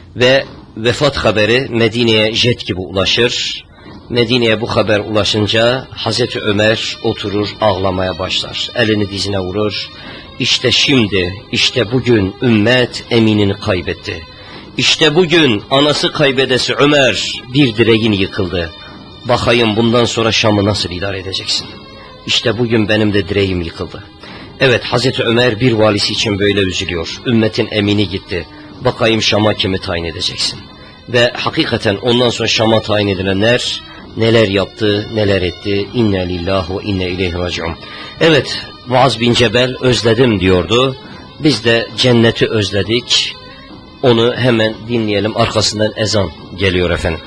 Ve vefat haberi Medine'ye jet gibi ulaşır. Medine'ye bu haber ulaşınca Hazreti Ömer oturur ağlamaya başlar. Elini dizine vurur. İşte şimdi, işte bugün ümmet eminini kaybetti. İşte bugün anası kaybedesi Ömer bir direğin yıkıldı. Bakayım bundan sonra Şam'ı nasıl idare edeceksin? İşte bugün benim de direğim yıkıldı. Evet, Hazreti Ömer bir valisi için böyle üzülüyor. Ümmetin emini gitti. Bakayım Şam'a kimi tayin edeceksin? Ve hakikaten ondan sonra Şam'a tayin edilenler neler yaptı, neler etti. İnne lillahi ve inne ileyhi raciun. Evet, Muaz bin Cebel özledim diyordu. Biz de cenneti özledik. Onu hemen dinleyelim. Arkasından ezan geliyor efendim.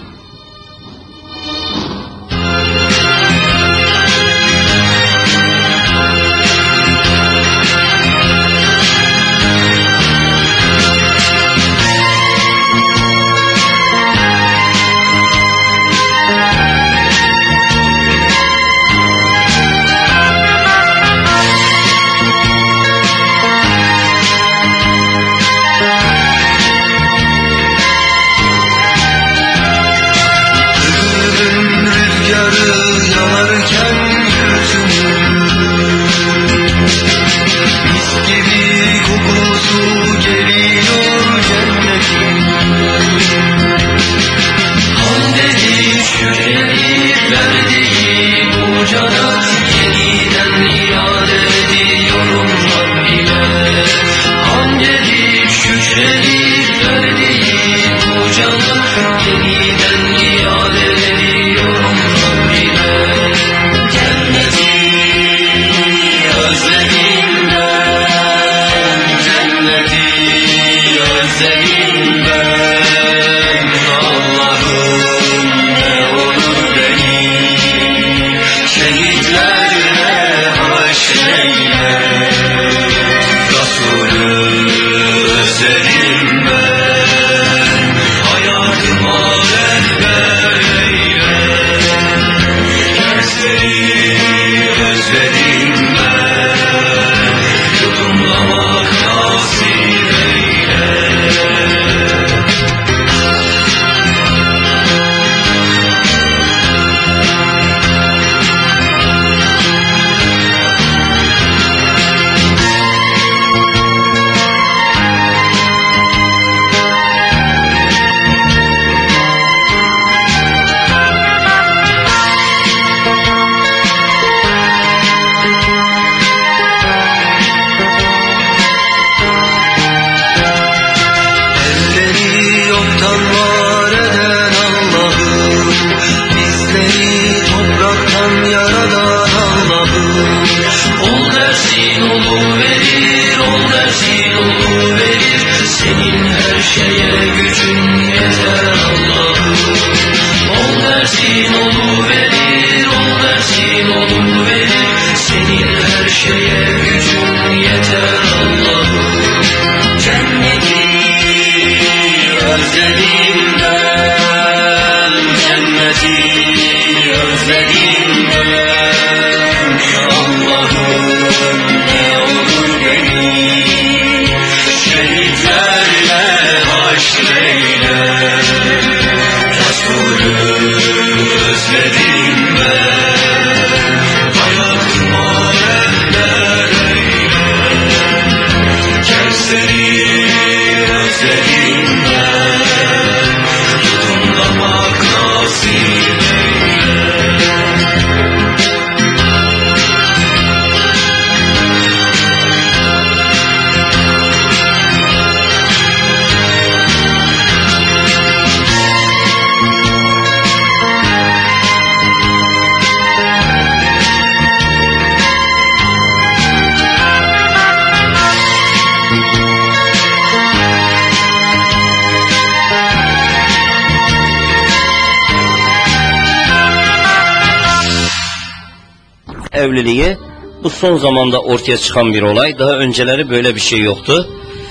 Evliliği bu son zamanda ortaya çıkan bir olay. Daha önceleri böyle bir şey yoktu.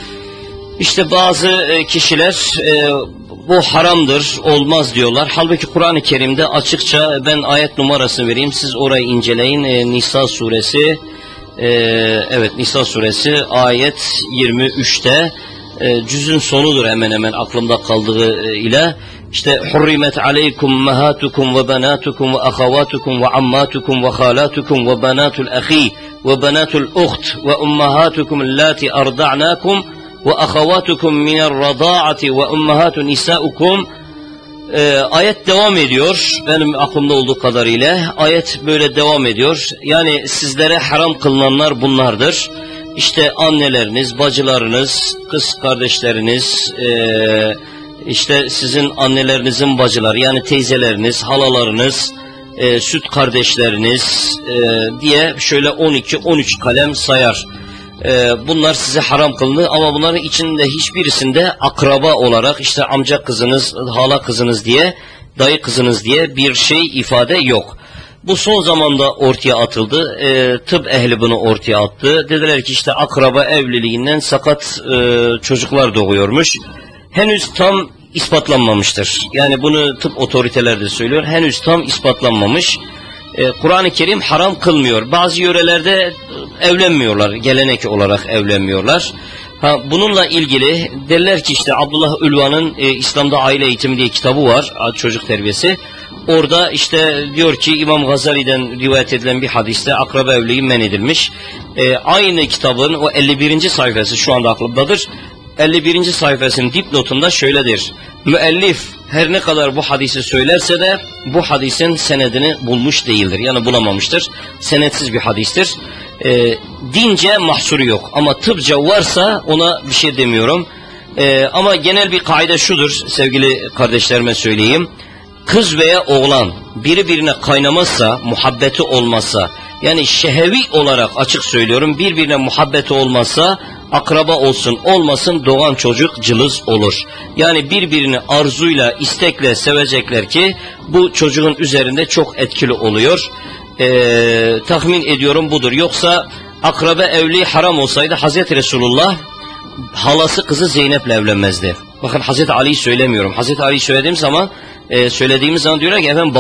İşte bazı kişiler bu haramdır, olmaz diyorlar. Halbuki Kur'an-ı Kerim'de açıkça, ben ayet numarasını vereyim, siz orayı inceleyin. Nisa suresi, evet Nisa suresi ayet 23'te cüzün sonudur hemen hemen aklımda kaldığı ile. İşte hurrimet aleykum mahatukum ve banatukum ve ahavatukum ve ammatukum ve halatukum ve banatul ahi ve banatul uht ve ummahatukum allati arda'nakum ve ahavatukum minel rada'ati ve ummahatun nisaukum. Ayet devam ediyor. Benim aklımda olduğu kadarıyla ayet böyle devam ediyor. Yani sizlere haram kılınanlar bunlardır. İşte anneleriniz, bacılarınız, kız kardeşleriniz, işte sizin annelerinizin bacıları, yani teyzeleriniz, halalarınız, süt kardeşleriniz diye şöyle 12-13 kalem sayar. Bunlar size haram kılındı ama bunların içinde hiçbirisinde akraba olarak işte amca kızınız, hala kızınız diye, dayı kızınız diye bir şey ifade yok. Bu son zamanda ortaya atıldı. Tıp ehli bunu ortaya attı. Dediler ki işte akraba evliliğinden sakat çocuklar doğuyormuş. Henüz tam ispatlanmamıştır. Yani bunu tıp otoriteleri de söylüyor. Henüz tam ispatlanmamış. Kur'an-ı Kerim haram kılmıyor. Bazı yörelerde evlenmiyorlar. Gelenek olarak evlenmiyorlar. Bununla ilgili derler ki işte Abdullah Ülvan'ın İslam'da Aile Eğitimi diye kitabı var. Çocuk terbiyesi. Orada işte diyor ki İmam Gazali'den rivayet edilen bir hadiste akraba evliliği men edilmiş. Aynı kitabın o 51. sayfası şu anda aklımdadır. 51. sayfasının dipnotunda şöyledir. Müellif her ne kadar bu hadisi söylerse de bu hadisin senedini bulmuş değildir. Yani bulamamıştır. Senetsiz bir hadistir. Dince mahsuru yok. Ama tıpça varsa ona bir şey demiyorum. Ama genel bir kaide şudur sevgili kardeşlerime söyleyeyim. Kız veya oğlan birbirine kaynamazsa, muhabbeti olmazsa, yani şehevi olarak açık söylüyorum, birbirine muhabbeti olmazsa, akraba olsun olmasın doğan çocuk cılız olur. Yani birbirini arzuyla, istekle sevecekler ki bu çocuğun üzerinde çok etkili oluyor. Tahmin ediyorum budur. Yoksa akraba evliliği haram olsaydı Hazreti Resulullah halası kızı Zeynep'le evlenmezdi. Bakın Hazreti Ali'yi söylemiyorum. Hazreti Ali'yi söylediğimiz zaman diyorlar ki efendim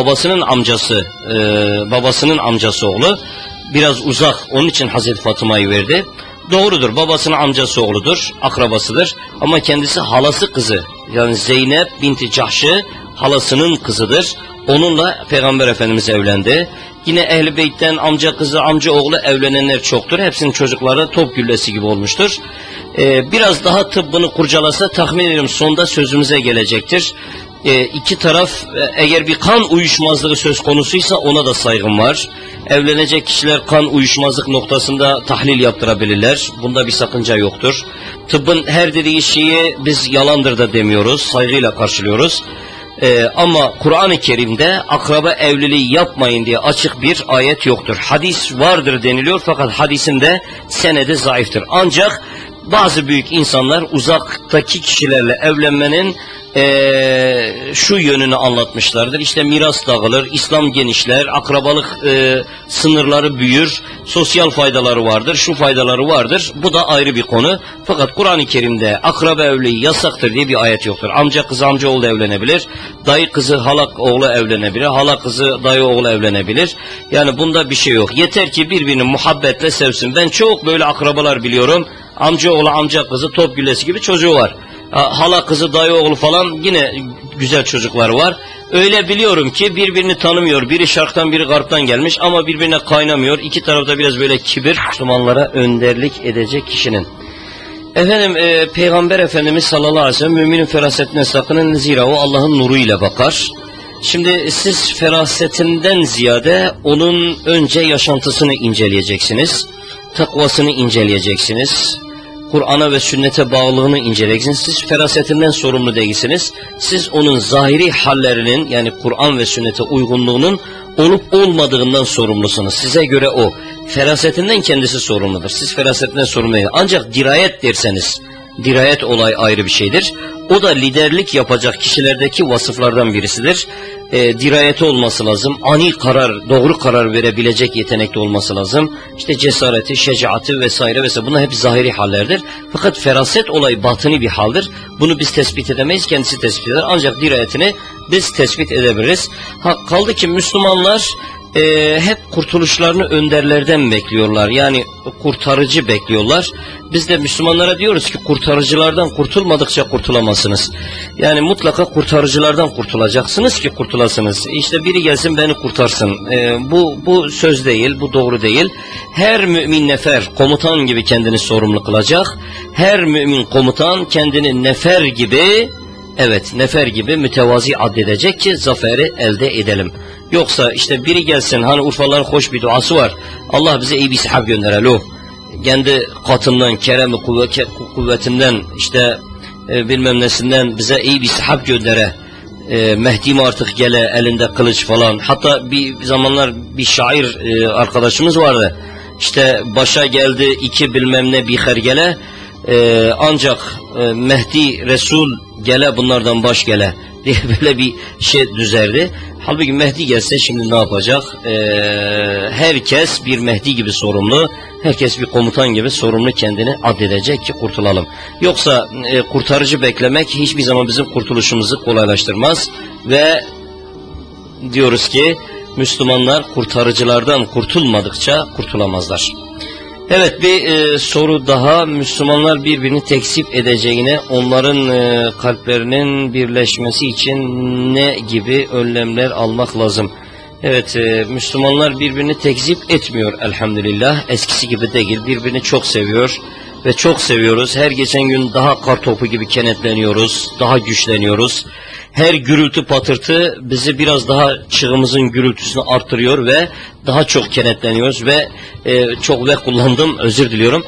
babasının amcası oğlu biraz uzak, onun için Hazreti Fatıma'yı verdi. Doğrudur, babasının amcası oğludur, akrabasıdır ama kendisi halası kızı, yani Zeynep binti Cahş'ı halasının kızıdır. Onunla Peygamber Efendimiz evlendi. Yine Ehl-i Beyt'ten amca kızı, amca oğlu evlenenler çoktur. Hepsinin çocukları top güllesi gibi olmuştur. Biraz daha tıbbını kurcalasa tahmin ediyorum sonunda sözümüze gelecektir. İki taraf eğer bir kan uyuşmazlığı söz konusuysa ona da saygım var. Evlenecek kişiler kan uyuşmazlık noktasında tahlil yaptırabilirler. Bunda bir sakınca yoktur. Tıbbın her dediği şeyi biz yalandır da demiyoruz. Saygıyla karşılıyoruz. Ama Kur'an-ı Kerim'de akraba evliliği yapmayın diye açık bir ayet yoktur. Hadis vardır deniliyor fakat hadisin de senedi zayıftır. Ancak bazı büyük insanlar uzaktaki kişilerle evlenmenin şu yönünü anlatmışlardır. İşte miras dağılır, İslam genişler, akrabalık sınırları büyür, sosyal faydaları vardır, şu faydaları vardır. Bu da ayrı bir konu. Fakat Kur'an-ı Kerim'de akraba evliliği yasaktır diye bir ayet yoktur. Amca kızı amca oğlu evlenebilir, dayı kızı hala oğlu evlenebilir, hala kızı dayı oğlu evlenebilir. Yani bunda bir şey yok. Yeter ki birbirini muhabbetle sevsin. Ben çok böyle akrabalar biliyorum. Amca oğlu amca kızı top güllesi gibi çocuğu var. Hala kızı dayı oğlu falan yine güzel çocuklar var. Öyle biliyorum ki birbirini tanımıyor. Biri şarktan biri garptan gelmiş ama birbirine kaynamıyor. İki tarafta biraz böyle kibir, Müslümanlara önderlik edecek kişinin. Efendim Peygamber Efendimiz sallallahu aleyhi ve sellem müminin ferasetinden sakının zira o Allah'ın nuruyla bakar. Şimdi siz ferasetinden ziyade onun önce yaşantısını inceleyeceksiniz. Takvasını inceleyeceksiniz. Kur'an'a ve sünnete bağlılığını inceleyeceksiniz. Siz ferasetinden sorumlu değilsiniz. Siz onun zahiri hallerinin yani Kur'an ve sünnete uygunluğunun olup olmadığından sorumlusunuz. Size göre o. Ferasetinden kendisi sorumludur. Siz ferasetinden sorumlu değilsiniz. Ancak dirayet derseniz, dirayet olay ayrı bir şeydir. O da liderlik yapacak kişilerdeki vasıflardan birisidir. Dirayeti olması lazım. Ani karar, doğru karar verebilecek yetenekte olması lazım. İşte cesareti, şecaati vesaire vesaire. Bunlar hep zahiri hallerdir. Fakat feraset olay batini bir haldir. Bunu biz tespit edemeyiz. Kendisi tespit eder. Ancak dirayetini biz tespit edebiliriz. Kaldı ki Müslümanlar hep kurtuluşlarını önderlerden bekliyorlar. Yani kurtarıcı bekliyorlar. Biz de Müslümanlara diyoruz ki kurtarıcılardan kurtulmadıkça kurtulamazsınız. Yani mutlaka kurtarıcılardan kurtulacaksınız ki kurtulasınız. İşte biri gelsin beni kurtarsın. Bu söz değil, bu doğru değil. Her mümin nefer komutan gibi kendini sorumlu kılacak. Her mümin komutan kendini nefer gibi, evet nefer gibi mütevazi addedecek ki zaferi elde edelim. Yoksa işte biri gelsin, hani Urfalıların hoş bir duası var. Allah bize iyi bir sahab gönderelo. Kendi katından, kerem kuvvetinden, işte bilmem nesinden bize iyi bir sahab göndere. Mehdi mi artık gele, elinde kılıç falan. Hatta bir zamanlar bir şair arkadaşımız vardı. İşte başa geldi iki bilmem ne bir hergele. Ancak Mehdi Resul gele bunlardan baş gele diye böyle bir şey düzerdi. Halbuki Mehdi gelse şimdi ne yapacak? Herkes bir Mehdi gibi sorumlu, herkes bir komutan gibi sorumlu kendini addedecek ki kurtulalım. Yoksa kurtarıcı beklemek hiçbir zaman bizim kurtuluşumuzu kolaylaştırmaz ve diyoruz ki Müslümanlar kurtarıcılardan kurtulmadıkça kurtulamazlar. Evet, bir soru daha. Müslümanlar birbirini tekzip edeceğine onların kalplerinin birleşmesi için ne gibi önlemler almak lazım? Evet, Müslümanlar birbirini tekzip etmiyor elhamdülillah. Eskisi gibi değil. Birbirini çok seviyor ve çok seviyoruz. Her geçen gün daha kartopu gibi kenetleniyoruz, daha güçleniyoruz. Her gürültü patırtı bizi biraz daha çığımızın gürültüsünü artırıyor ve daha çok kenetleniyoruz ve çok ve kullandım, özür diliyorum.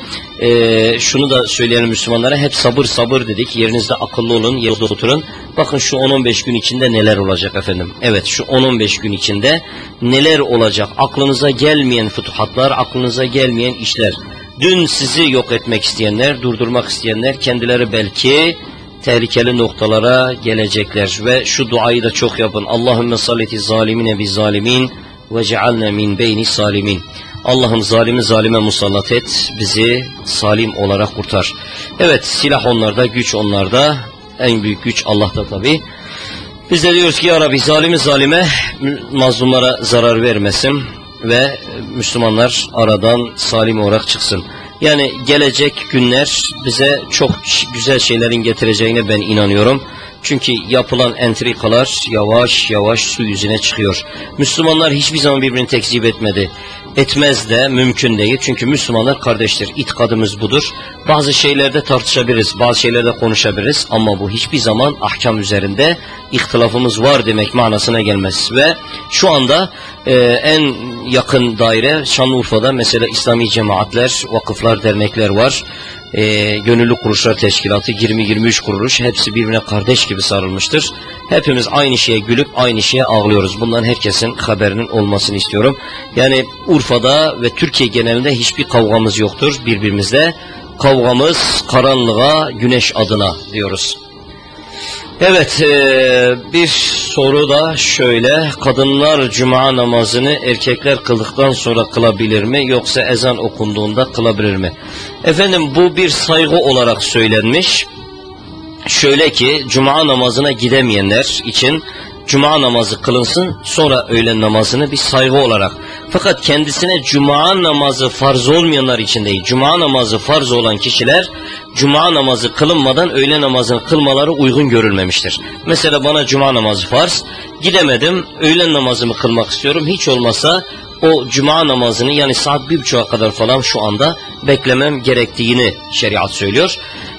Şunu da söyleyelim Müslümanlara, hep sabır sabır dedik. Yerinizde akıllı olun, yerinizde oturun. Bakın şu 10-15 gün içinde neler olacak efendim. Evet, şu 10-15 gün içinde neler olacak. Aklınıza gelmeyen fütuhatlar, aklınıza gelmeyen işler. Dün sizi yok etmek isteyenler, durdurmak isteyenler kendileri belki tehlikeli noktalara gelecekler ve şu duayı da çok yapın. Allahümme salleti zalimine biz zalimin ve cealne min beyni salimin. Allah'ım zalimi zalime musallat et, bizi salim olarak kurtar. Evet, silah onlarda, güç onlarda, en büyük güç Allah'ta tabi. Biz de diyoruz ki ya Rabbi zalimi zalime, mazlumlara zarar vermesin ve Müslümanlar aradan salim olarak çıksın. Yani gelecek günler bize çok güzel şeylerin getireceğine ben inanıyorum. Çünkü yapılan entrikalar yavaş yavaş su yüzüne çıkıyor. Müslümanlar hiçbir zaman birbirini tekzip etmedi. Etmez de, mümkün değil. Çünkü Müslümanlar kardeştir. İtikadımız budur. Bazı şeylerde tartışabiliriz, bazı şeylerde konuşabiliriz. Ama bu hiçbir zaman ahkam üzerinde ihtilafımız var demek manasına gelmez. Ve şu anda en yakın daire Şanlıurfa'da mesela İslami cemaatler, vakıflar, dernekler var. Gönüllü kuruluşlar teşkilatı 20-23 kuruluş, hepsi birbirine kardeş gibi sarılmıştır. Hepimiz aynı şeye gülüp aynı şeye ağlıyoruz. Bundan herkesin haberinin olmasını istiyorum. Yani Urfa'da ve Türkiye genelinde hiçbir kavgamız yoktur birbirimizle. Kavgamız karanlığa, güneş adına diyoruz. Evet, bir soru da şöyle: kadınlar cuma namazını erkekler kıldıktan sonra kılabilir mi, yoksa ezan okunduğunda kılabilir mi? Efendim, bu bir saygı olarak söylenmiş. Şöyle ki, cuma namazına gidemeyenler için cuma namazı kılınsın, sonra öğlen namazını bir saygı olarak. Fakat kendisine cuma namazı farz olmayanlar için değil, cuma namazı farz olan kişiler cuma namazı kılınmadan öğle namazını kılmaları uygun görülmemiştir. Mesela bana cuma namazı farz, gidemedim, öğlen namazımı kılmak istiyorum, hiç olmasa o cuma namazını, yani saat 1.30'a kadar falan şu anda beklemem gerektiğini şeriat söylüyor.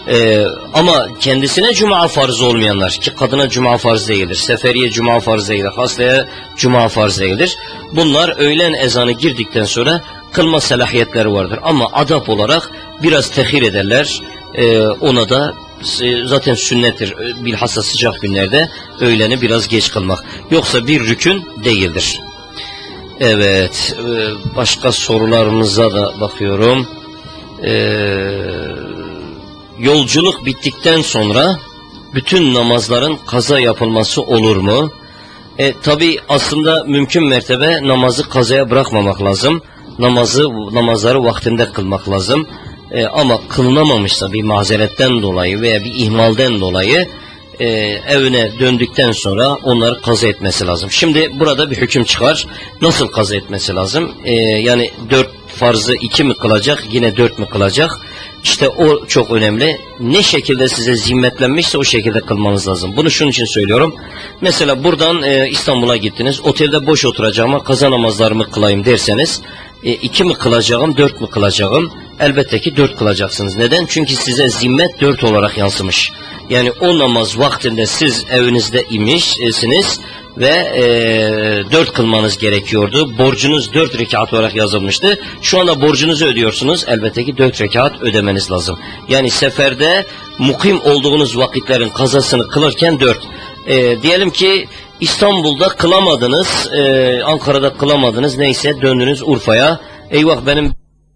Ama kendisine cuma farz olmayanlar, ki kadına cuma farz değildir, seferiye cuma farz değildir, hastaya cuma farz değildir. Bunlar öğlen ezanı girdikten sonra kılma selahiyetleri vardır. Ama adap olarak biraz tehir ederler. Ona da zaten sünnettir, bilhassa sıcak günlerde öğleni biraz geç kılmak. Yoksa bir rükün değildir. Evet, başka sorularınıza da bakıyorum. Yolculuk bittikten sonra bütün namazların kaza yapılması olur mu? Tabi aslında mümkün mertebe namazı kazaya bırakmamak lazım. Namazları vaktinde kılmak lazım. Ama kılınamamışsa bir mazeretten dolayı veya bir ihmalden dolayı evine döndükten sonra onları kaza etmesi lazım. Şimdi burada bir hüküm çıkar. Nasıl kaza etmesi lazım? Yani 4 farzı 2 mi kılacak, yine 4 mü kılacak? İşte o çok önemli. Ne şekilde size zimmetlenmişse o şekilde kılmanız lazım. Bunu şunun için söylüyorum. Mesela buradan İstanbul'a gittiniz. Otelde boş oturacağıma kaza namazlarımı kılayım derseniz 2 mi kılacağım, 4 mü kılacağım? Elbette ki 4 kılacaksınız. Neden? Çünkü size zimmet 4 olarak yansımış. Yani o namaz vaktinde siz evinizde imişsiniz ve 4 kılmanız gerekiyordu. Borcunuz 4 rekat olarak yazılmıştı. Şu anda borcunuzu ödüyorsunuz. Elbette ki 4 rekat ödemeniz lazım. Yani seferde mukim olduğunuz vakitlerin kazasını kılırken 4. Diyelim ki İstanbul'da kılamadınız, Ankara'da kılamadınız, neyse döndünüz Urfa'ya. Eyvah benim...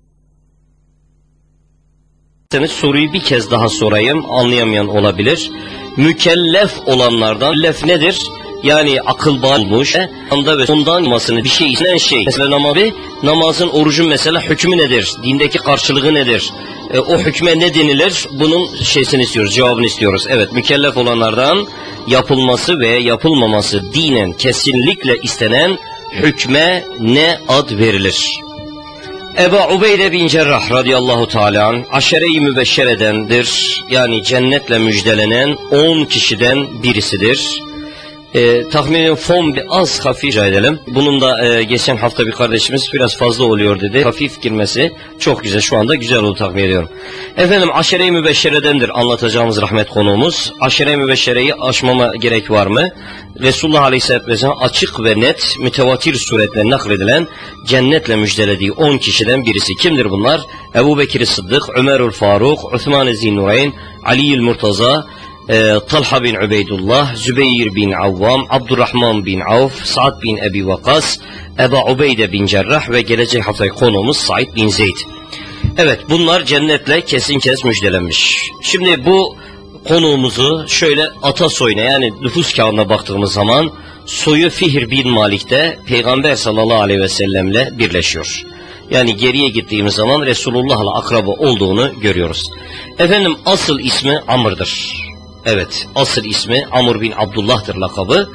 Soruyu bir kez daha sorayım, anlayamayan olabilir. Mükellef olanlardan, mükellef nedir? Yani akıl bağlamış, anda ve ondan olmasını bir şey istenen şey. Mesela namazın, orucun mesela hükmü nedir? Dindeki karşılığı nedir? O hükme ne denilir? Bunun şeysini istiyoruz, cevabını istiyoruz. Evet, mükellef olanlardan yapılması veya yapılmaması dinen kesinlikle istenen hükme ne ad verilir? Ebu Ubeyde bin Cerrah radıyallahu teala aşere-i mübeşşeredendir. Yani cennetle müjdelenen 10 kişiden birisidir. Tahminen fon bir az hafif rica edelim. Bunun da geçen hafta bir kardeşimiz biraz fazla oluyor dedi. Hafif girmesi çok güzel. Şu anda güzel oldu tahmin ediyorum. Efendim aşere-i mübeşşeredendir anlatacağımız rahmet konuğumuz. Aşere-i mübeşşereyi aşmama gerek var mı? Resulullah Aleyhisselatü Vesselam açık ve net mütevatir suretle nakledilen cennetle müjdelediği 10 kişiden birisi. Kimdir bunlar? Ebu Bekir Sıddık, Ömerül Faruk, Osman-ı Zinnureyn, Ali'l Murtaza, Talha bin Ubeydullah, Zübeyir bin Avvam, Abdurrahman bin Avf, Sa'd bin Ebi Vakas, Ebu Ubeyde bin Cerrah ve gelecek haftaki konuğumuz Said bin Zeyd. Evet, bunlar cennetle kesin kes müjdelenmiş. Şimdi bu konuğumuzu şöyle ata soyuna, yani nüfus kağıdına baktığımız zaman soyu Fihr bin Malik'te Peygamber sallallahu aleyhi ve sellemle birleşiyor. Yani geriye gittiğimiz zaman Resulullah'la akraba olduğunu görüyoruz. Efendim asıl ismi Amr'dır. Evet, asıl ismi Amr bin Abdullah'tır lakabı.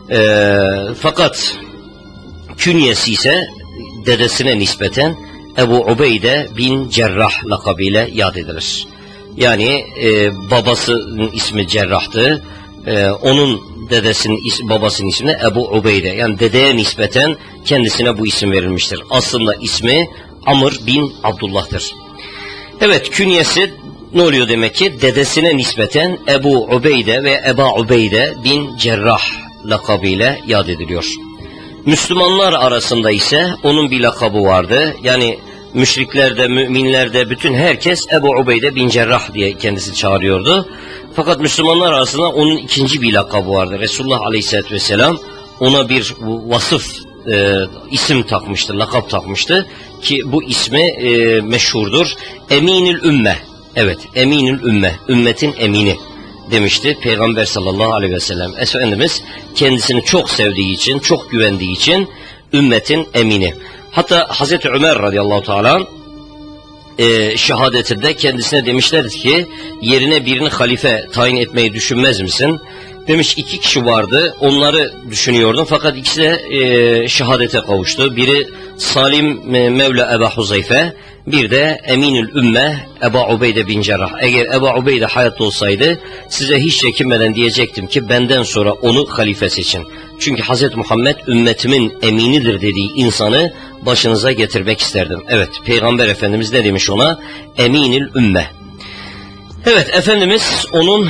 Fakat künyesi ise dedesine nispeten Ebu Ubeyde bin Cerrah lakabıyla yad edilir. Yani babasının ismi Cerrah'tı. Onun dedesinin babasının ismi Ebu Ubeyde. Yani dedeye nispeten kendisine bu isim verilmiştir. Aslında ismi Amr bin Abdullah'tır. Evet, künyesi ne oluyor demek ki? Dedesine nispeten Ebu Ubeyde ve Eba Ubeyde bin Cerrah lakabıyla yad ediliyor. Müslümanlar arasında ise onun bir lakabı vardı. Yani müşriklerde, müminlerde bütün herkes Ebu Ubeyde bin Cerrah diye kendisi çağırıyordu. Fakat Müslümanlar arasında onun ikinci bir lakabı vardı. Resulullah Aleyhisselatü Vesselam ona bir vasıf, isim takmıştı, lakap takmıştı ki bu ismi meşhurdur. Eminül Ümme. Evet, Eminül Ümme, ümmetin emini demişti Peygamber sallallahu aleyhi ve sellem. Efendimiz kendisini çok sevdiği için, çok güvendiği için ümmetin emini. Hatta Hazreti Ömer radıyallahu teala şehadetinde kendisine demişlerdi ki yerine birini halife tayin etmeyi düşünmez misin? Demiş 2 kişi vardı, onları düşünüyordum fakat ikisi de şehadete kavuştu. Biri Salim Mevla Ebu Huzeyfe, bir de Eminül Ümme Ebu Ubeyde bin Cerrah. Eğer Ebu Ubeyde hayatta olsaydı size hiç çekinmeden diyecektim ki benden sonra onu halife seçin. Çünkü Hz. Muhammed ümmetimin eminidir dediği insanı başınıza getirmek isterdim. Evet, Peygamber Efendimiz ne demiş ona? Eminül Ümme. Evet, Efendimiz onun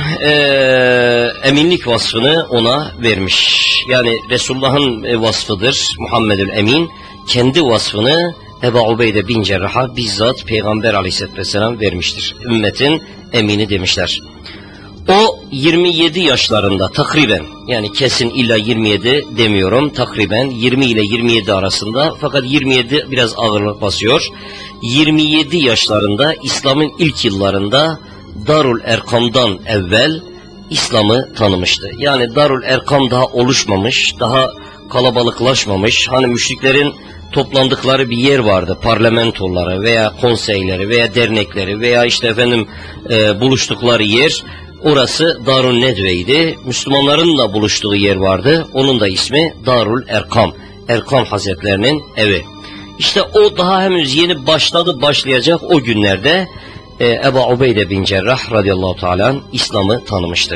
eminlik vasfını ona vermiş. Yani Resulullah'ın vasfıdır Muhammedül Emin. Kendi vasfını Ebu Ubeyde bin Cerrah'a bizzat Peygamber Aleyhisselatü Vesselam vermiştir. Ümmetin emini demişler. O 27 yaşlarında takriben, yani kesin illa 27 demiyorum, takriben 20 ile 27 arasında, fakat 27 biraz ağırlık basıyor. 27 yaşlarında İslam'ın ilk yıllarında Darul Erkam'dan evvel İslam'ı tanımıştı. Yani Darul Erkam daha oluşmamış, daha kalabalıklaşmamış. Hani müşriklerin toplandıkları bir yer vardı, parlamentoları veya konseyleri veya dernekleri veya işte efendim buluştukları yer. Orası Darun Nedve'ydi. Müslümanların da buluştuğu yer vardı. Onun da ismi Darul Erkam. Erkam Hazretlerinin evi. İşte o daha henüz yeni başlayacak o günlerde Ebu Ubeyde bin Cerrah radıyallahu teala İslam'ı tanımıştı.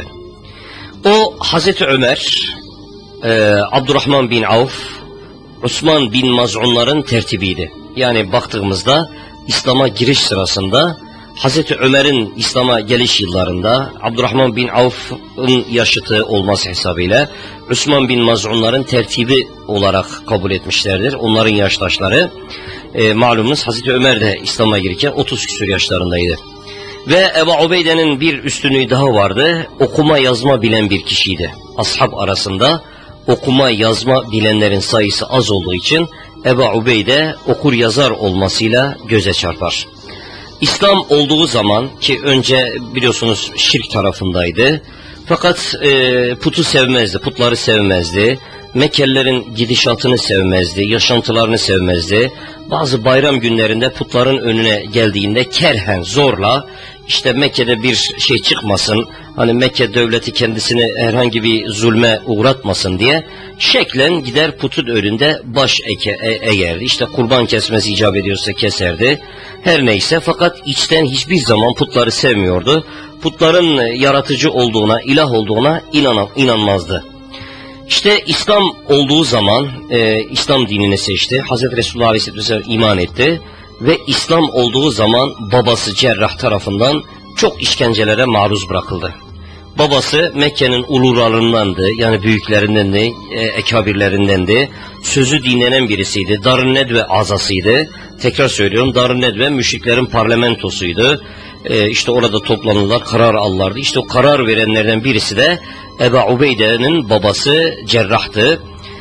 O Hazreti Ömer, Abdurrahman bin Avf, Osman bin Maz'unların tertibiydi. Yani baktığımızda İslam'a giriş sırasında Hazreti Ömer'in İslam'a geliş yıllarında Abdurrahman bin Avf'ın yaşıtı olması hesabıyla Osman bin Maz'unların tertibi olarak kabul etmişlerdir. Onların yaştaşları. Malumunuz Hazreti Ömer de İslam'a girirken 30 küsur yaşlarındaydı. Ve Ebu Ubeyde'nin bir üstünlüğü daha vardı. Okuma yazma bilen bir kişiydi. Ashab arasında okuma yazma bilenlerin sayısı az olduğu için Ebu Ubeyde okur yazar olmasıyla göze çarpar. İslam olduğu zaman ki önce biliyorsunuz şirk tarafındaydı. Fakat putu sevmezdi, putları sevmezdi. Mekkelilerin gidişatını sevmezdi, yaşantılarını sevmezdi. Bazı bayram günlerinde putların önüne geldiğinde kerhen, zorla işte Mekke'de bir şey çıkmasın, hani Mekke devleti kendisini herhangi bir zulme uğratmasın diye şeklen gider putun önünde baş eğerdi. İşte kurban kesmesi icap ediyorsa keserdi. Her neyse, fakat içten hiçbir zaman putları sevmiyordu. Putların yaratıcı olduğuna, ilah olduğuna inanmazdı. İşte İslam olduğu zaman İslam dinini seçti. Hazreti Resulullah Aleyhisselam iman etti. Ve İslam olduğu zaman babası Cerrah tarafından çok işkencelere maruz bırakıldı. Babası Mekke'nin uluralarındandı, yani büyüklerindendi, ekabirlerindendi. Sözü dinlenen birisiydi. Darun Nedve azasıydı. Tekrar söylüyorum, Darun Nedve müşriklerin parlamentosuydu. İşte orada toplanırlar, karar alırlardı. İşte o karar verenlerden birisi de Ebu Ubeyde'nin babası Cerrah'tı.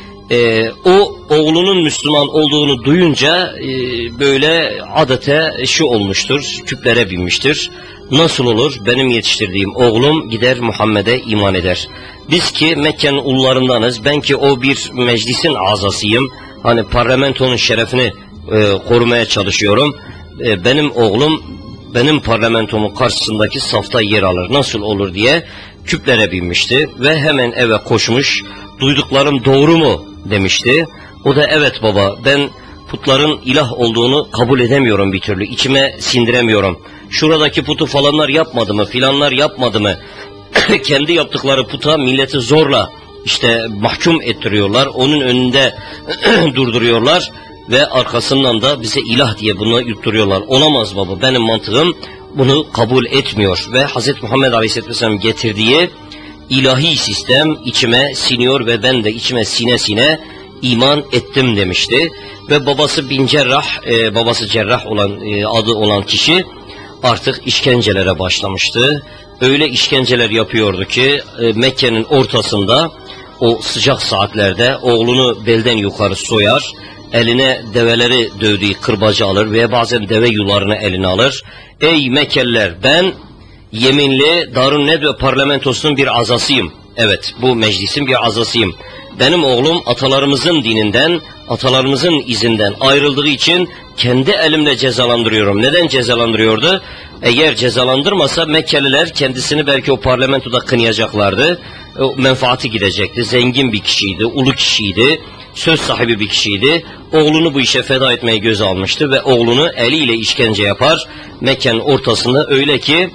O oğlunun Müslüman olduğunu duyunca böyle adete şu olmuştur, küplere binmiştir. Nasıl olur benim yetiştirdiğim oğlum gider Muhammed'e iman eder. Biz ki Mekke'nin ullarındanız, ben ki o bir meclisin azasıyım, hani parlamentonun şerefini korumaya çalışıyorum. Benim oğlum benim parlamentomun karşısındaki safta yer alır, nasıl olur diye küplere binmişti ve hemen eve koşmuş. Duyduklarım doğru mu demişti. O da evet baba, ben putların ilah olduğunu kabul edemiyorum bir türlü, içime sindiremiyorum. Şuradaki putu falanlar yapmadı mı, filanlar yapmadı mı? Kendi yaptıkları puta milleti zorla işte mahkum ettiriyorlar, onun önünde durduruyorlar ve arkasından da bize ilah diye bunu yutturuyorlar. Olamaz baba, benim mantığım bunu kabul etmiyor ve Hz. Muhammed Aleyhisselam getirdiği ilahi sistem içime siniyor ve ben de içime sine sine iman ettim demişti. Ve babası bin Cerrah, babası Cerrah olan adı olan kişi artık işkencelere başlamıştı. Öyle işkenceler yapıyordu ki Mekke'nin ortasında o sıcak saatlerde oğlunu belden yukarı soyar, eline develeri dövdüğü kırbacı alır veya bazen deve yularını eline alır. Ey Mekkeliler, ben yeminli Darun Nedve parlamentosunun bir azasıyım. Evet, bu meclisin bir azasıyım. Benim oğlum atalarımızın dininden, atalarımızın izinden ayrıldığı için kendi elimle cezalandırıyorum. Neden cezalandırıyordu? Eğer cezalandırmasa Mekkeliler kendisini belki o parlamentoda kınayacaklardı. O menfaati gidecekti. Zengin bir kişiydi, ulu kişiydi, söz sahibi bir kişiydi. Oğlunu bu işe feda etmeyi göze almıştı ve oğlunu eliyle işkence yapar Mekke'nin ortasında, öyle ki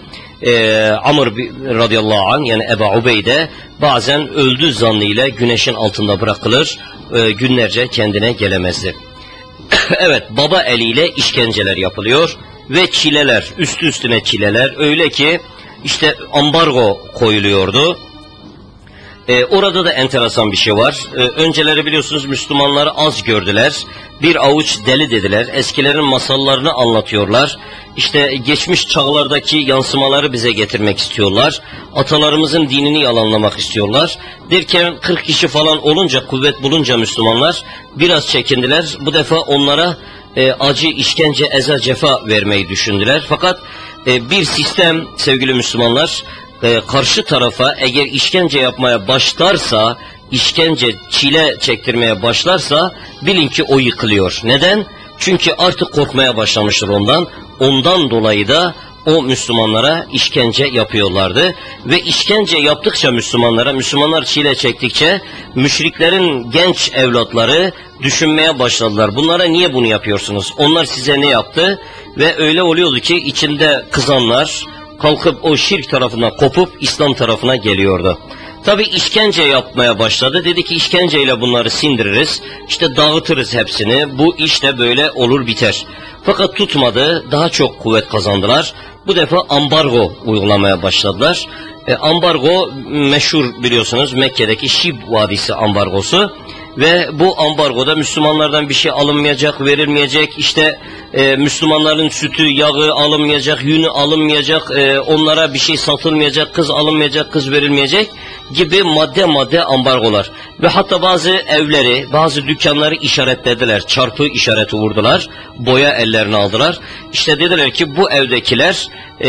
Amr radıyallahu anh, yani Ebu Ubeyde bazen öldü zannıyla güneşin altında bırakılır, günlerce kendine gelemezdi. Evet, baba eliyle işkenceler yapılıyor ve çileler, üstü üstüne çileler, öyle ki işte ambargo koyuluyordu. Orada da enteresan bir şey var. Önceleri biliyorsunuz Müslümanları az gördüler. Bir avuç deli dediler. Eskilerin masallarını anlatıyorlar. İşte geçmiş çağlardaki yansımaları bize getirmek istiyorlar. Atalarımızın dinini yalanlamak istiyorlar. Derken 40 kişi falan olunca, kuvvet bulunca Müslümanlar biraz çekindiler. Bu defa onlara acı, işkence, eza, cefa vermeyi düşündüler. Fakat bir sistem sevgili Müslümanlar, karşı tarafa eğer işkence yapmaya başlarsa, işkence, çile çektirmeye başlarsa bilin ki o yıkılıyor. Neden? Çünkü artık korkmaya başlamıştır ondan. Ondan dolayı da o Müslümanlara işkence yapıyorlardı. Ve işkence yaptıkça Müslümanlar çile çektikçe müşriklerin genç evlatları düşünmeye başladılar. Bunlara niye bunu yapıyorsunuz? Onlar size ne yaptı? Ve öyle oluyordu ki içinde kızanlar kalkıp o şirk tarafına kopup İslam tarafına geliyordu. Tabi işkence yapmaya başladı. Dedi ki işkenceyle bunları sindiririz. İşte dağıtırız hepsini. Bu iş de böyle olur biter. Fakat tutmadı. Daha çok kuvvet kazandılar. Bu defa ambargo uygulamaya başladılar. Ambargo meşhur biliyorsunuz Mekke'deki Şib Vadisi ambargosu. Ve bu ambargoda Müslümanlardan bir şey alınmayacak, verilmeyecek, işte Müslümanların sütü, yağı alınmayacak, yünü alınmayacak, onlara bir şey satılmayacak, kız alınmayacak, kız verilmeyecek gibi madde ambargolar. Ve hatta bazı evleri, bazı dükkanları işaretlediler, çarpı işareti vurdular, boya ellerine aldılar. İşte dediler ki bu evdekiler,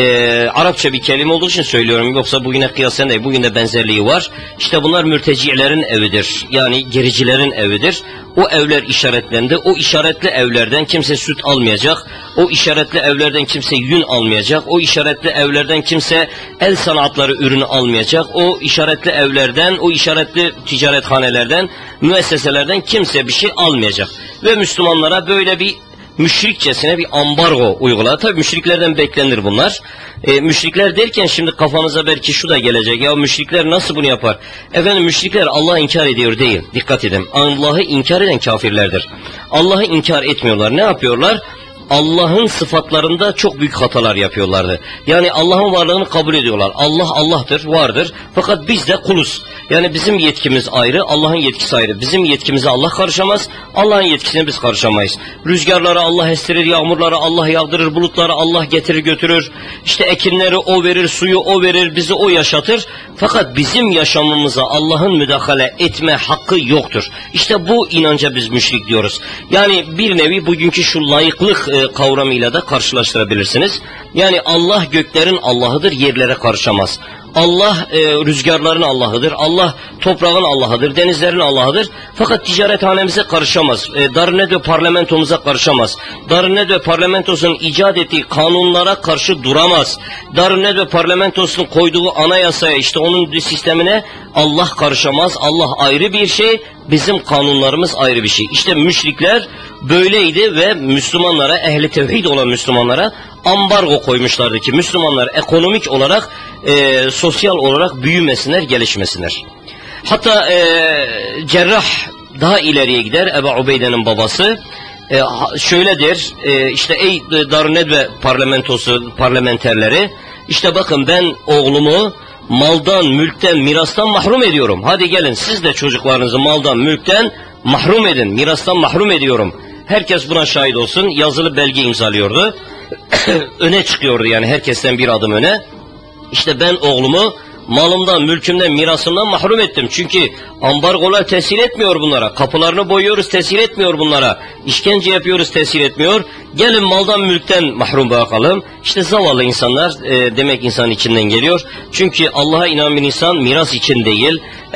Arapça bir kelime olduğu için söylüyorum, yoksa bugüne kıyasen değil, bugün de benzerliği var. İşte bunlar mürtecilerin evidir, yani gericilerin evidir. O evler işaretlendi, o işaretli evlerden kimse süt almayacak, o işaretli evlerden kimse yün almayacak, o işaretli evlerden kimse el sanatları ürünü almayacak, o işaretli evlerden, o işaretli ticarethanelerden, müesseselerden kimse bir şey almayacak. Ve Müslümanlara böyle bir müşrikçesine bir ambargo uyguladı. Tabi müşriklerden beklenir bunlar. Müşrikler derken şimdi kafanıza belki şu da gelecek. Ya müşrikler nasıl bunu yapar? Efendim müşrikler Allah'ı inkar ediyor değil. Dikkat edin. Allah'ı inkar eden kafirlerdir. Allah'ı inkar etmiyorlar. Ne yapıyorlar? Allah'ın sıfatlarında çok büyük hatalar yapıyorlardı. Yani Allah'ın varlığını kabul ediyorlar. Allah Allah'tır, vardır. Fakat biz de kuluz. Yani bizim yetkimiz ayrı, Allah'ın yetkisi ayrı. Bizim yetkimize Allah karışamaz, Allah'ın yetkisine biz karışamayız. Rüzgarları Allah estirir, yağmurları Allah yağdırır, bulutları Allah getirir götürür. İşte ekinleri O verir, suyu O verir, bizi O yaşatır. Fakat bizim yaşamımıza Allah'ın müdahale etme hakkı yoktur. İşte bu inanca biz müşrik diyoruz. Yani bir nevi bugünkü şu layıklık kavramıyla da karşılaştırabilirsiniz. Yani Allah göklerin Allah'ıdır, yerlere karışamaz. Allah rüzgarların Allah'ıdır, Allah toprağın Allah'ıdır, denizlerin Allah'ıdır. Fakat ticarethanemize karışamaz, Darnede parlamentomuza karışamaz. Darnede parlamentosunun icat ettiği kanunlara karşı duramaz. Darnede parlamentosunun koyduğu anayasaya, işte onun sistemine Allah karışamaz. Allah ayrı bir şey, bizim kanunlarımız ayrı bir şey. İşte müşrikler böyleydi ve Müslümanlara, ehli tevhid olan Müslümanlara ambargo koymuşlardı ki Müslümanlar ekonomik olarak, sosyal olarak büyümesinler, gelişmesinler. Hatta cerrah daha ileriye gider, Ebu Ubeyde'nin babası. Şöyle der, işte ey Darnedve parlamenterleri, işte bakın ben oğlumu maldan, mülkten, mirastan mahrum ediyorum. Hadi gelin siz de çocuklarınızı maldan, mülkten mahrum edin, mirastan mahrum ediyorum. Herkes buna şahit olsun. Yazılı belge imzalıyordu. Öne çıkıyordu yani, herkesten bir adım öne. İşte ben oğlumu malımdan, mülkümden, mirasımdan mahrum ettim. Çünkü ambargolar tesir etmiyor bunlara. Kapılarını boyuyoruz, tesir etmiyor bunlara. İşkence yapıyoruz, tesir etmiyor. Gelin maldan, mülkten mahrum bırakalım. İşte zavallı insanlar demek insan içinden geliyor. Çünkü Allah'a inanan bir insan miras için değil,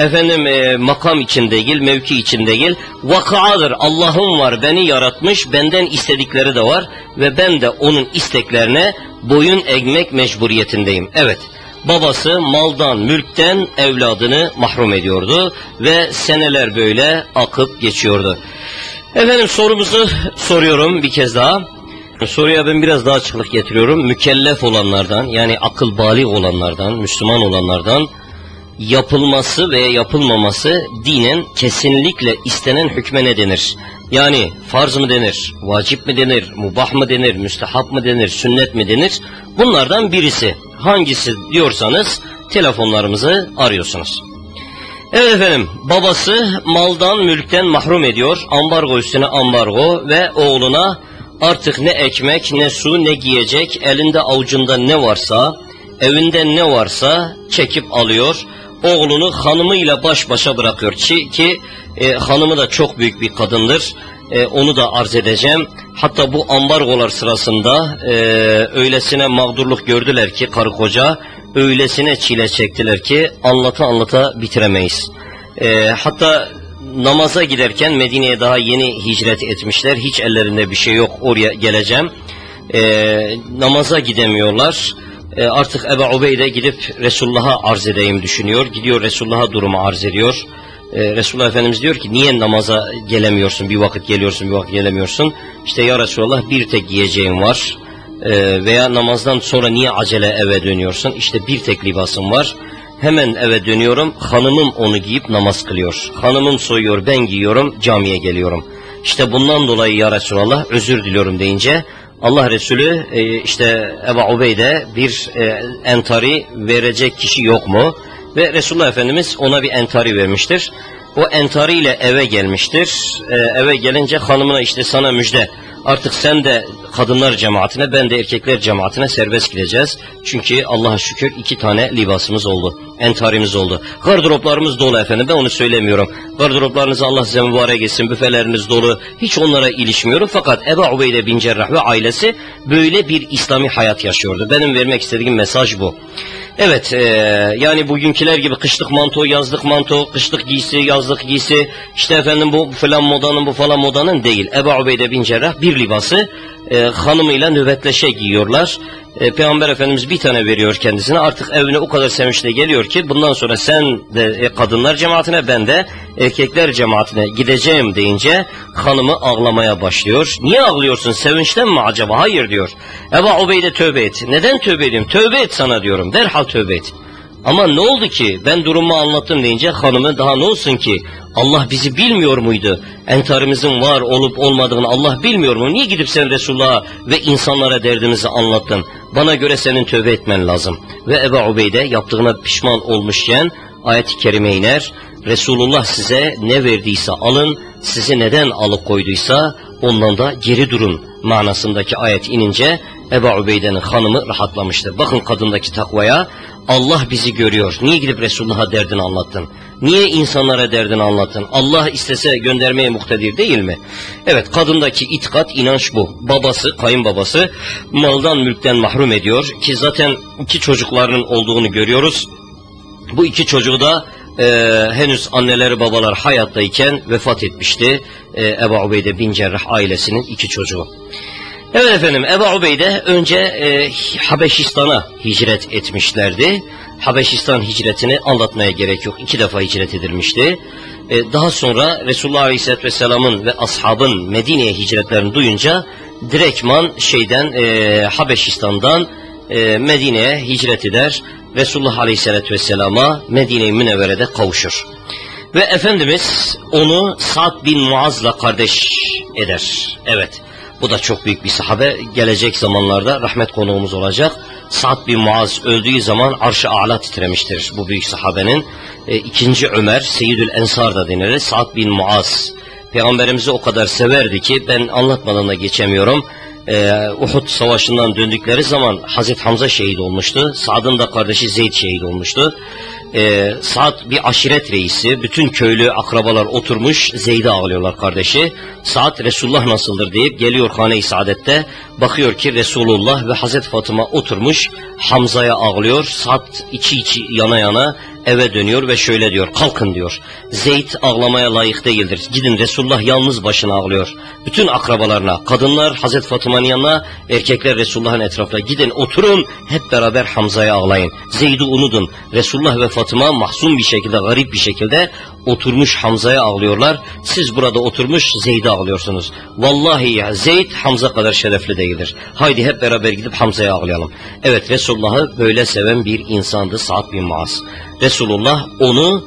makam için değil, mevki için değil. Vakaadır. Allah'ım var, beni yaratmış, benden istedikleri de var ve ben de onun isteklerine boyun eğmek mecburiyetindeyim. Evet. Babası maldan, mülkten evladını mahrum ediyordu ve seneler böyle akıp geçiyordu. Efendim sorumuzu soruyorum bir kez daha. Soruya ben biraz daha açıklık getiriyorum. Mükellef olanlardan, yani akıl bâlig olanlardan, Müslüman olanlardan yapılması veya yapılmaması dinen kesinlikle istenen hükme ne denir? Yani farz mı denir, vacip mi denir, mubah mı denir, müstehap mı denir, sünnet mi denir? Bunlardan birisi. Hangisi diyorsanız telefonlarımızı arıyorsunuz. Evet efendim, babası maldan, mülkten mahrum ediyor. Ambargo üstüne ambargo ve oğluna artık ne ekmek, ne su, ne giyecek, elinde avucunda ne varsa, evinde ne varsa çekip alıyor. Oğlunu hanımıyla baş başa bırakıyor ki hanımı da çok büyük bir kadındır. Onu da arz edeceğim. Hatta bu ambargolar sırasında öylesine mağdurluk gördüler ki karı koca, öylesine çile çektiler ki anlata bitiremeyiz. Hatta namaza giderken, Medine'ye daha yeni hicret etmişler, hiç ellerinde bir şey yok, oraya geleceğim. Namaza gidemiyorlar. Artık Ebu Ubeyde gidip Resulullah'a arz edeyim düşünüyor. Gidiyor Resulullah'a durumu arz ediyor. Resulullah Efendimiz diyor ki niye namaza gelemiyorsun, bir vakit geliyorsun bir vakit gelemiyorsun. İşte ya Resulullah bir tek yiyeceğim var. Veya namazdan sonra niye acele eve dönüyorsun? İşte bir tek libasım var. Hemen eve dönüyorum, hanımım onu giyip namaz kılıyor. Hanımım soyuyor, ben giyiyorum, camiye geliyorum. İşte bundan dolayı ya Resulallah özür diliyorum deyince Allah Resulü işte Ebu Ubeyde bir entari verecek kişi yok mu? Ve Resulullah Efendimiz ona bir entari vermiştir. O entari ile eve gelmiştir. Eve gelince hanımına işte sana müjde. Artık sen de kadınlar cemaatine, ben de erkekler cemaatine serbest gideceğiz. Çünkü Allah'a şükür 2 tane libasımız oldu. Entarimiz oldu. Gardıroplarımız dolu efendim, ben onu söylemiyorum. Gardıroplarınızı Allah size mübarek etsin, büfeleriniz dolu. Hiç onlara ilişmiyorum. Fakat Ebu Ubeyde bin Cerrah ve ailesi böyle bir İslami hayat yaşıyordu. Benim vermek istediğim mesaj bu. Evet, yani bugünküler gibi kışlık manto, yazlık manto, kışlık giysi, yazlık giysi, işte efendim bu falan modanın, bu falan modanın değil. Ebu Ubeyde bin Cerrah bir libası hanımıyla nöbetleşe giyiyorlar. Peygamber Efendimiz bir tane veriyor kendisine. Artık evine o kadar sevinçle geliyor ki bundan sonra sen de kadınlar cemaatine, ben de erkekler cemaatine gideceğim deyince hanımı ağlamaya başlıyor. Niye ağlıyorsun? Sevinçten mi acaba? Hayır diyor. Ebu Ubeyde tövbe et. Neden tövbe edeyim? Tövbe et sana diyorum. Derhal tövbe et. Ama ne oldu ki? Ben durumu anlattım deyince hanımı daha ne olsun ki? Allah bizi bilmiyor muydu? Entarimizin var olup olmadığını Allah bilmiyor mu? Niye gidip sen Resulullah'a ve insanlara derdimizi anlattın? Bana göre senin tövbe etmen lazım. Ve Ebu Ubeyde yaptığına pişman olmuşken ayet-i kerime iner. Resulullah size ne verdiyse alın, sizi neden alıkoyduysa ondan da geri durun manasındaki ayet inince Ebu Ubeyde'nin hanımı rahatlamıştır. Bakın kadındaki takvaya, Allah bizi görüyor. Niye gidip Resulullah'a derdini anlattın? Niye insanlara derdini anlattın? Allah istese göndermeye muktedir değil mi? Evet, kadındaki itikat, inanç bu. Babası, kayınbabası maldan mülkten mahrum ediyor ki zaten 2 çocuklarının olduğunu görüyoruz. Bu 2 çocuğu da henüz anneleri babalar hayattayken vefat etmişti. Ebu Ubeyde bin Cerrah ailesinin 2 çocuğu. Evet efendim, Ebu Ubeyde önce Habeşistan'a hicret etmişlerdi. Habeşistan hicretini anlatmaya gerek yok. 2 defa hicret edilmişti. Daha sonra Resulullah Aleyhisselatü Vesselam'ın ve ashabın Medine'ye hicretlerini duyunca direktman Habeşistan'dan Medine'ye hicret eder. Resulullah Aleyhisselatü Vesselam'a Medine-i Münevvere'de kavuşur. Ve Efendimiz onu Sa'd bin Muaz'la kardeş eder. Evet. Bu da çok büyük bir sahabe. Gelecek zamanlarda rahmet konuğumuz olacak. Sa'd bin Muaz öldüğü zaman arş-ı a'la titremiştir bu büyük sahabenin. 2. Ömer, Seyyidül Ensar da denir. Sa'd bin Muaz Peygamberimizi o kadar severdi ki ben anlatmadan da geçemiyorum. Uhud savaşından döndükleri zaman Hazreti Hamza şehit olmuştu. Sa'd'ın da kardeşi Zeyd şehit olmuştu. Sa'd bir aşiret reisi, bütün köylü akrabalar oturmuş Zeyd'e ağlıyorlar kardeşi. Sa'd Resulullah nasıldır deyip geliyor hane-i saadette, bakıyor ki Resulullah ve Hazreti Fatıma oturmuş Hamza'ya ağlıyor. Sa'd içi yana yana eve dönüyor ve şöyle diyor, kalkın diyor. Zeyd ağlamaya layık değildir. Gidin, Resulullah yalnız başına ağlıyor. Bütün akrabalarına, kadınlar Hazreti Fatıma'nın yanına, erkekler Resulullah'ın etrafına gidin, oturun, hep beraber Hamza'ya ağlayın. Zeyd'i unutun. Resulullah ve Fatıma mahzun bir şekilde, garip bir şekilde oturmuş Hamza'ya ağlıyorlar. Siz burada oturmuş Zeyd'e ağlıyorsunuz. Vallahi ya, Zeyd Hamza kadar şerefli değildir. Haydi hep beraber gidip Hamza'ya ağlayalım. Evet, Resulullah'ı böyle seven bir insandı Sa'd bin Muaz. Resulullah onu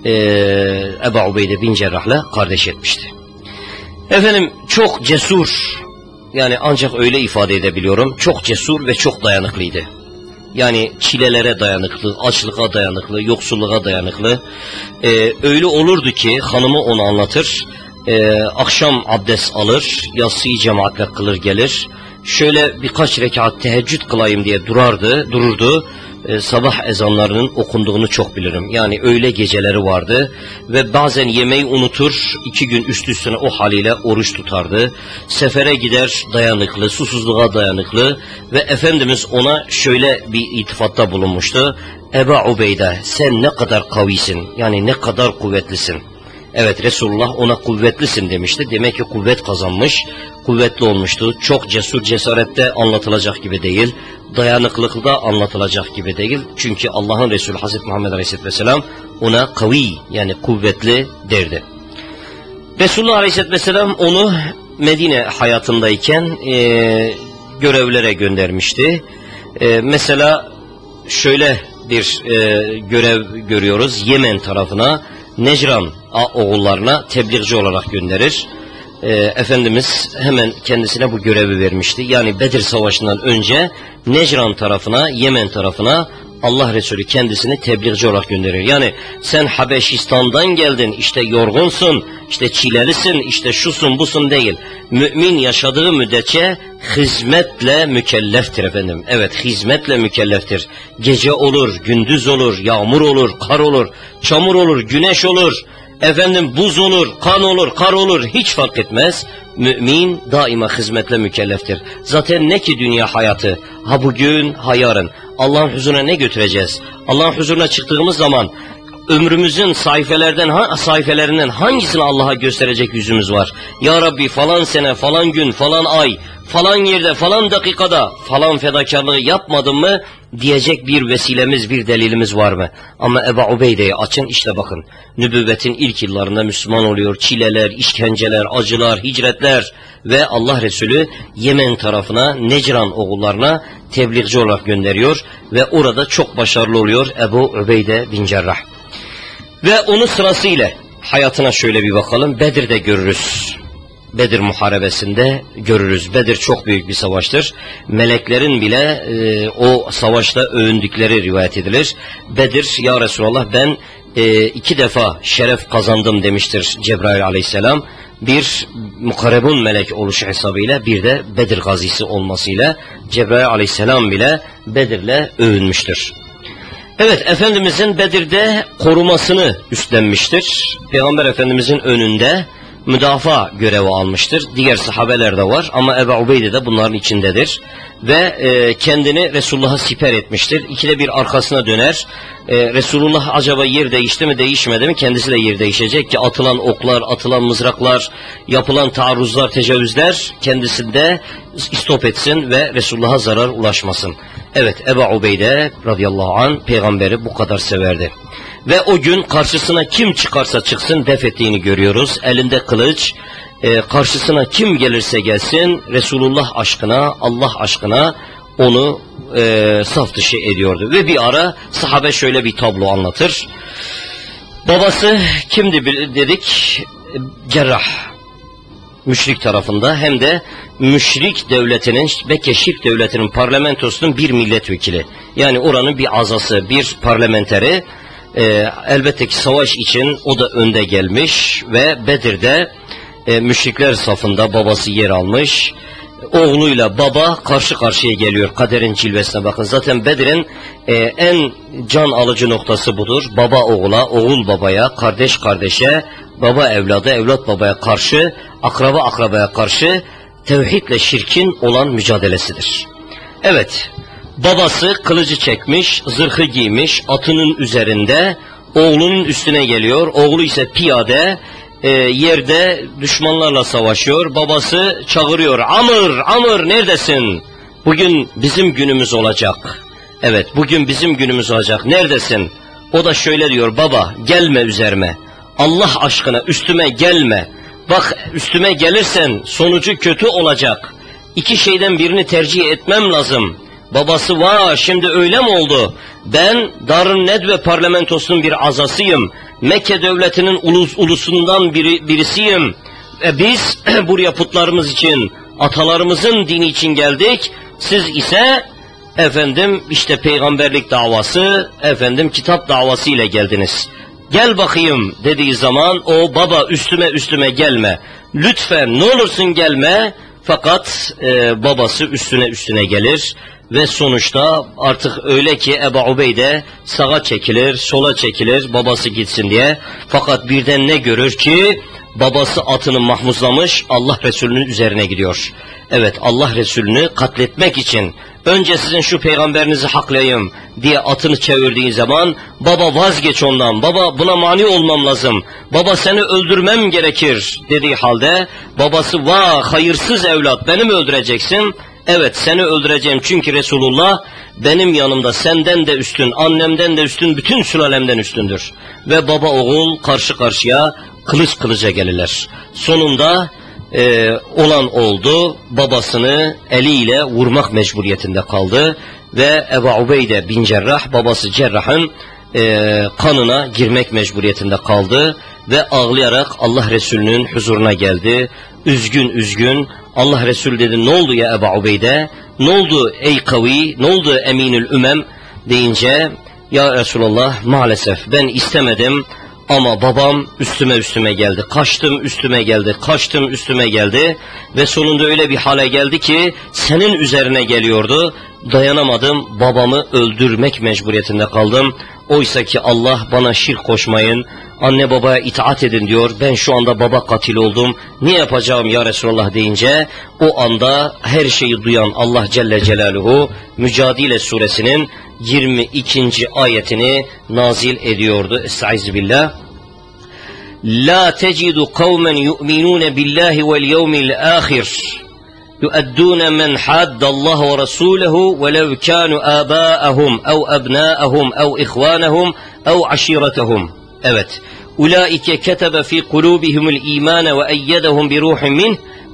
Ebu Ubeyde bin Cerrah'la kardeş etmişti. Efendim çok cesur, yani ancak öyle ifade edebiliyorum, çok cesur ve çok dayanıklıydı. Yani çilelere dayanıklı, açlığa dayanıklı, yoksulluğa dayanıklı. Öyle olurdu ki hanımı onu anlatır, akşam abdest alır, yatsıyı cemaatle kılır gelir. Şöyle birkaç rekat teheccüd kılayım diye dururdu. Sabah ezanlarının okunduğunu çok bilirim. Yani öğle geceleri vardı ve bazen yemeği unutur, 2 gün üst üstüne o haliyle oruç tutardı. Sefere gider, dayanıklı, susuzluğa dayanıklı ve Efendimiz ona şöyle bir iltifatta bulunmuştu. Ebu Ubeyde, sen ne kadar kavisin, yani ne kadar kuvvetlisin. Evet, Resulullah ona kuvvetlisin demişti. Demek ki kuvvet kazanmış, kuvvetli olmuştu. Çok cesur, cesarette anlatılacak gibi değil. Dayanıklılıkta anlatılacak gibi değil. Çünkü Allah'ın Resulü Hazreti Muhammed Aleyhisselatü Vesselam ona kavi, yani kuvvetli derdi. Resulullah Aleyhisselatü Vesselam onu Medine hayatındayken görevlere göndermişti. Mesela şöyle bir görev görüyoruz. Yemen tarafına, Necran oğullarına tebliğci olarak gönderir. Efendimiz hemen kendisine bu görevi vermişti. Yani Bedir Savaşı'ndan önce Necran tarafına, Yemen tarafına Allah Resulü kendisini tebliğci olarak gönderir. Yani sen Habeşistan'dan geldin, işte yorgunsun, işte çilelisin, işte şusun busun değil. Mümin yaşadığı müddetçe hizmetle mükelleftir efendim. Evet, hizmetle mükelleftir. Gece olur, gündüz olur, yağmur olur, kar olur, çamur olur, güneş olur, efendim buz olur, kan olur, kar olur, hiç fark etmez. Mümin daima hizmetle mükelleftir. Zaten ne ki dünya hayatı, ha bugün, ha yarın. Allah'ın huzuruna ne götüreceğiz? Allah'ın huzuruna çıktığımız zaman ömrümüzün sayfelerinden hangisini Allah'a gösterecek yüzümüz var? Ya Rabbi falan sene, falan gün, falan ay, falan yerde, falan dakikada falan fedakarlığı yapmadım mı diyecek bir vesilemiz, bir delilimiz var mı? Ama Ebu Ubeyde'yi açın, işte bakın. Nübüvvetin ilk yıllarında Müslüman oluyor. Çileler, işkenceler, acılar, hicretler ve Allah Resulü Yemen tarafına, Necran oğullarına tebliğci olarak gönderiyor ve orada çok başarılı oluyor Ebu Ubeyde bin Cerrah. Ve onun sırasıyla hayatına şöyle bir bakalım. Bedir'de görürüz. Bedir muharebesinde görürüz. Bedir çok büyük bir savaştır. Meleklerin bile o savaşta övündükleri rivayet edilir. Bedir, ya Resulallah ben 2 defa şeref kazandım demiştir Cebrail aleyhisselam. Bir mukarrebun melek oluşu hesabıyla, bir de Bedir gazisi olmasıyla Cebrail aleyhisselam bile Bedir'le övünmüştür. Evet, Efendimizin Bedir'de korumasını üstlenmiştir. Peygamber Efendimizin önünde müdafaa görevi almıştır. Diğer sahabeler de var ama Ebu Ubeyde de bunların içindedir. Ve kendini Resulullah'a siper etmiştir. İkide bir arkasına döner. Resulullah acaba yer değişti mi değişmedi mi? Kendisi de yer değişecek ki atılan oklar, atılan mızraklar, yapılan taarruzlar, tecavüzler kendisinde istop etsin ve Resulullah'a zarar ulaşmasın. Evet, Ebu Ubeyde radıyallahu anh peygamberi bu kadar severdi. Ve o gün karşısına kim çıkarsa çıksın def ettiğini görüyoruz. Elinde kılıç, karşısına kim gelirse gelsin Resulullah aşkına, Allah aşkına onu saf dışı ediyordu. Ve bir ara sahabe şöyle bir tablo anlatır. Babası kimdi dedik? Cerrah. Müşrik tarafında, hem de müşrik devletinin, Mekke Şirk devletinin parlamentosunun bir milletvekili. Yani oranın bir azası, bir parlamenteri. Elbette ki savaş için o da önde gelmiş ve Bedir'de müşrikler safında babası yer almış. Oğluyla baba karşı karşıya geliyor. Kaderin cilvesine bakın. Zaten Bedir'in en can alıcı noktası budur. Baba oğula, oğul babaya, kardeş kardeşe, baba evlada, evlat babaya karşı, akraba akrabaya karşı tevhidle şirkin olan mücadelesidir. Evet, babası kılıcı çekmiş, zırhı giymiş, atının üzerinde, oğlunun üstüne geliyor. Oğlu ise piyade, yerde düşmanlarla savaşıyor. Babası çağırıyor. Amr, Amr neredesin? Bugün bizim günümüz olacak. Evet, bugün bizim günümüz olacak. Neredesin? O da şöyle diyor. Baba, gelme üzerime. Allah aşkına üstüme gelme. Bak, üstüme gelirsen sonucu kötü olacak. 2 şeyden birini tercih etmem lazım. Babası, vah şimdi öyle mi oldu? Ben Darun Nedve parlamentosunun bir azasıyım. Mekke devletinin ulusundan birisiyim. Biz buraya putlarımız için, atalarımızın dini için geldik. Siz ise efendim işte peygamberlik davası, efendim kitap davası ile geldiniz. Gel bakayım dediği zaman o baba üstüme gelme. Lütfen ne olursun gelme. Fakat babası üstüne gelir. Ve sonuçta artık öyle ki Ebu Ubeyde sağa çekilir, sola çekilir babası gitsin diye. Fakat birden ne görür ki babası atını mahmuzlamış Allah Resulü'nün üzerine gidiyor. Evet, Allah Resulü'nü katletmek için önce sizin şu peygamberinizi haklayayım diye atını çevirdiği zaman, baba vazgeç ondan, baba buna mani olmam lazım, baba seni öldürmem gerekir dediği halde, babası vah hayırsız evlat beni mi öldüreceksin? Evet seni öldüreceğim çünkü Resulullah benim yanımda senden de üstün, annemden de üstün, bütün sülalemden üstündür. Ve baba oğul karşı karşıya kılıç kılıca gelirler. Sonunda olan oldu, babasını eliyle vurmak mecburiyetinde kaldı ve Ebu Ubeyde bin Cerrah, babası Cerrah'ın kanına girmek mecburiyetinde kaldı ve ağlayarak Allah Resulü'nün huzuruna geldi. Üzgün üzgün, Allah Resulü dedi, ne oldu ya Ebu Ubeyde, ne oldu ey kavi, ne oldu eminül ümem deyince, ya Resulallah maalesef ben istemedim ama babam üstüme geldi, kaçtım üstüme geldi ve sonunda öyle bir hale geldi ki senin üzerine geliyordu, dayanamadım, babamı öldürmek mecburiyetinde kaldım. Oysa ki Allah bana şirk koşmayın, anne babaya itaat edin diyor. Ben şu anda baba katil oldum, ne yapacağım ya Resulallah deyince, o anda her şeyi duyan Allah Celle Celaluhu Mücadele suresinin 22. ayetini nazil ediyordu. Estaizu La tecidu kavmen yu'minun billahi vel yevmil ahir يؤدون من حاد الله ورسوله ولو كانوا آباءهم أو أبناءهم أو إخوانهم أو عشيرتهم. Evet. أولئك كتب في قلوبهم الإيمان وأيدهم بروح منه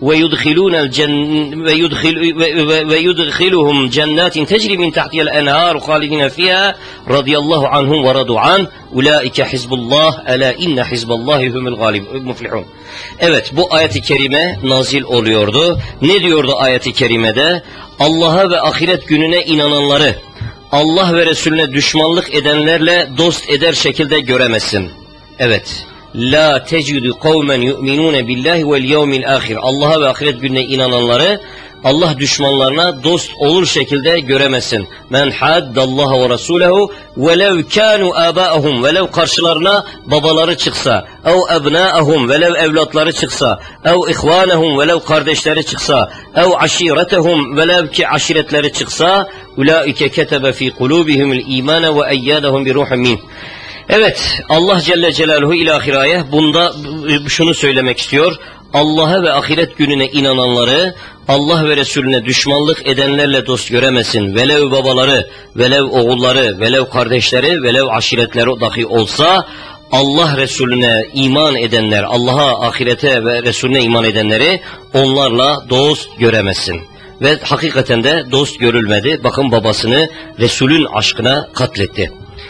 ويدخلهم جنات تجري من تحتها الأنهار خالدين فيها رضي الله عنهم ورضوا عنه أولئك حزب الله ألا إن حزب الله هم المفلحون. Evet, bu ayet-i kerime nazil oluyordu. Ne diyordu ayet-i kerimede? Allah'a ve ahiret gününe inananları Allah ve Resulüne düşmanlık edenlerle dost eder şekilde göremezsin. Evet. La tecidu kavmen yu'minun billahi vel yevmil ahir. Allah'a ve ahiret gününe inananları Allah düşmanlarına dost olur şekilde göremezsin. Men haddallaha ve rasulehu velev kanu abaahum, velev karşılarına babaları çıksa, ev ebnaahum, velev evlatları çıksa, ev ihvanahum, velev kardeşleri çıksa, ev aşiretehum, velev ki aşiretleri çıksa, ulaike ketebe fi kulubihimul imane ve eyyadahum bi ruhin min. Evet, Allah Celle Celaluhu ilahiraye bunda şunu söylemek istiyor. Allah'a ve ahiret gününe inananları Allah ve Resulüne düşmanlık edenlerle dost göremesin. Velev babaları, velev oğulları, velev kardeşleri, velev aşiretleri dahi olsa Allah Resulüne iman edenler, Allah'a, ahirete ve Resulüne iman edenleri onlarla dost göremesin. Ve hakikaten de dost görülmedi. Bakın babasını Resulün aşkına katletti.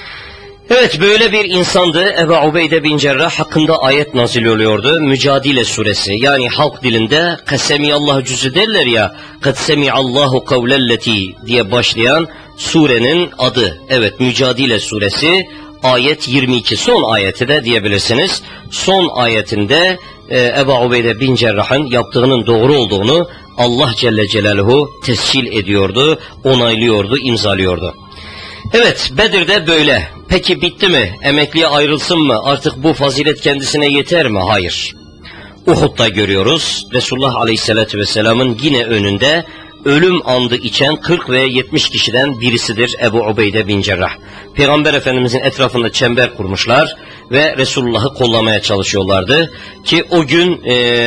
Evet, böyle bir insandı Ebu Ubeyde bin Cerrah, hakkında ayet nazil oluyordu. Mücadele suresi, yani halk dilinde Kassemiyallahu cüzü derler ya, Kassemiyallahu kavlelleti diye başlayan surenin adı. Evet, Mücadele suresi, ayet 22, son ayeti de diyebilirsiniz. Son ayetinde Ebu Ubeyde bin Cerrah'ın yaptığının doğru olduğunu Allah Celle Celaluhu tescil ediyordu, onaylıyordu, imzalıyordu. Evet, Bedir'de böyle. Peki bitti mi? Emekliye ayrılsın mı? Artık bu fazilet kendisine yeter mi? Hayır. Uhud'da görüyoruz. Resulullah Aleyhisselatü Vesselam'ın yine önünde ölüm andı içen 40 ve 70 kişiden birisidir Ebu Ubeyde bin Cerrah. Peygamber Efendimizin etrafında çember kurmuşlar ve Resulullah'ı kollamaya çalışıyorlardı. Ki o gün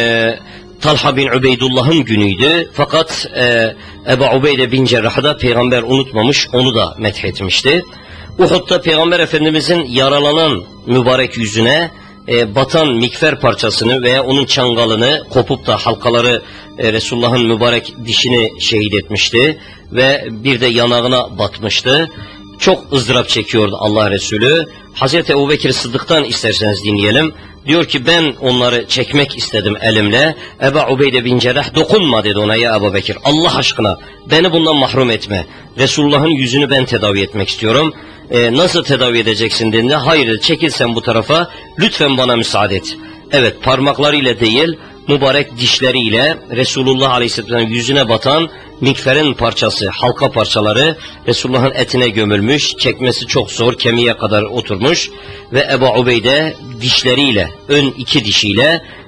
Talha bin Ubeydullah'ın günüydü. Fakat Ebu Ubeyde bin Cerrah'ı da peygamber unutmamış, onu da methetmişti. Uhud'da Peygamber Efendimizin yaralanan mübarek yüzüne batan mikfer parçasını veya onun çangalını kopup da halkaları Resulullah'ın mübarek dişini şehit etmişti ve bir de yanağına batmıştı. Çok ızdırap çekiyordu Allah Resulü. Hazreti Ebubekir Sıddık'tan isterseniz dinleyelim. Diyor ki ben onları çekmek istedim elimle. Ebu Ubeyde bin Cerrah dokunma dedi ona, ya Ebu Bekir, Allah aşkına beni bundan mahrum etme. Resulullah'ın yüzünü ben tedavi etmek istiyorum. Nasıl tedavi edeceksin dediğinde, hayır çekil sen bu tarafa, lütfen bana müsaade et. Evet, parmaklarıyla değil mübarek dişleriyle Resulullah Aleyhisselam'ın yüzüne batan mikferin parçası, halka parçaları Resulullah'ın etine gömülmüş, çekmesi çok zor, kemiğe kadar oturmuş ve Ebu Ubeyde dişleriyle, ön iki dişiyle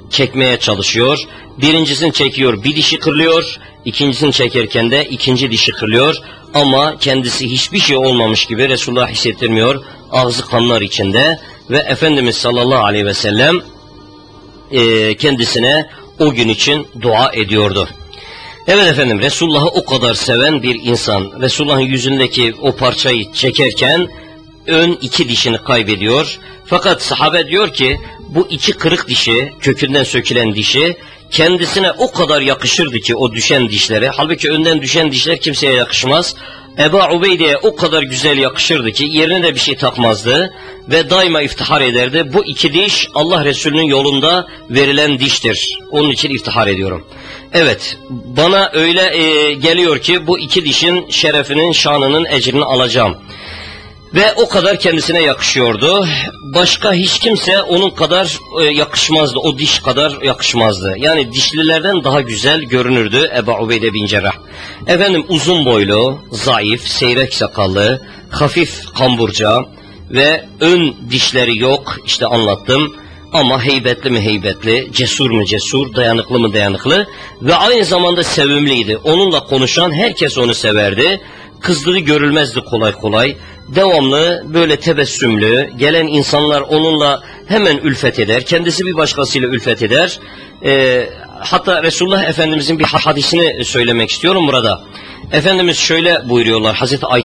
çekmeye çalışıyor. Birincisini çekiyor, bir dişi kırılıyor. İkincisini çekerken de ikinci dişi kırılıyor. Ama kendisi hiçbir şey olmamış gibi Resulullah hissettirmiyor. Ağzı kanlar içinde ve Efendimiz sallallahu aleyhi ve sellem kendisine o gün için dua ediyordu. Evet efendim, Resulullah'ı o kadar seven bir insan, Resulullah'ın yüzündeki o parçayı çekerken ön iki dişini kaybediyor. Fakat sahabe diyor ki bu iki kırık dişi, kökünden sökülen dişi kendisine o kadar yakışırdı ki o düşen dişlere. Halbuki önden düşen dişler kimseye yakışmaz. Ebu Ubeyde'ye o kadar güzel yakışırdı ki yerine de bir şey takmazdı ve daima iftihar ederdi. Bu iki diş Allah Resulü'nün yolunda verilen diştir. Onun için iftihar ediyorum. Evet, bana öyle geliyor ki bu iki dişin şerefinin, şanının, ecrini alacağım. Ve o kadar kendisine yakışıyordu. Başka hiç kimse onun kadar yakışmazdı. O diş kadar yakışmazdı. Yani dişlilerden daha güzel görünürdü Ebu Ubeyde bin Cerrah. Efendim uzun boylu, zayıf, seyrek sakallı, hafif kamburca ve ön dişleri yok. İşte anlattım. Ama heybetli mi heybetli, cesur mu cesur, dayanıklı mı dayanıklı ve aynı zamanda sevimliydi. Onunla konuşan herkes onu severdi. Kızdığı görülmezdi kolay kolay. Devamlı böyle tebessümlü, gelen insanlar onunla hemen ülfet eder. Kendisi bir başkasıyla ülfet eder. Hatta Resulullah Efendimizin bir hadisini söylemek istiyorum burada. Efendimiz şöyle buyuruyorlar Hazreti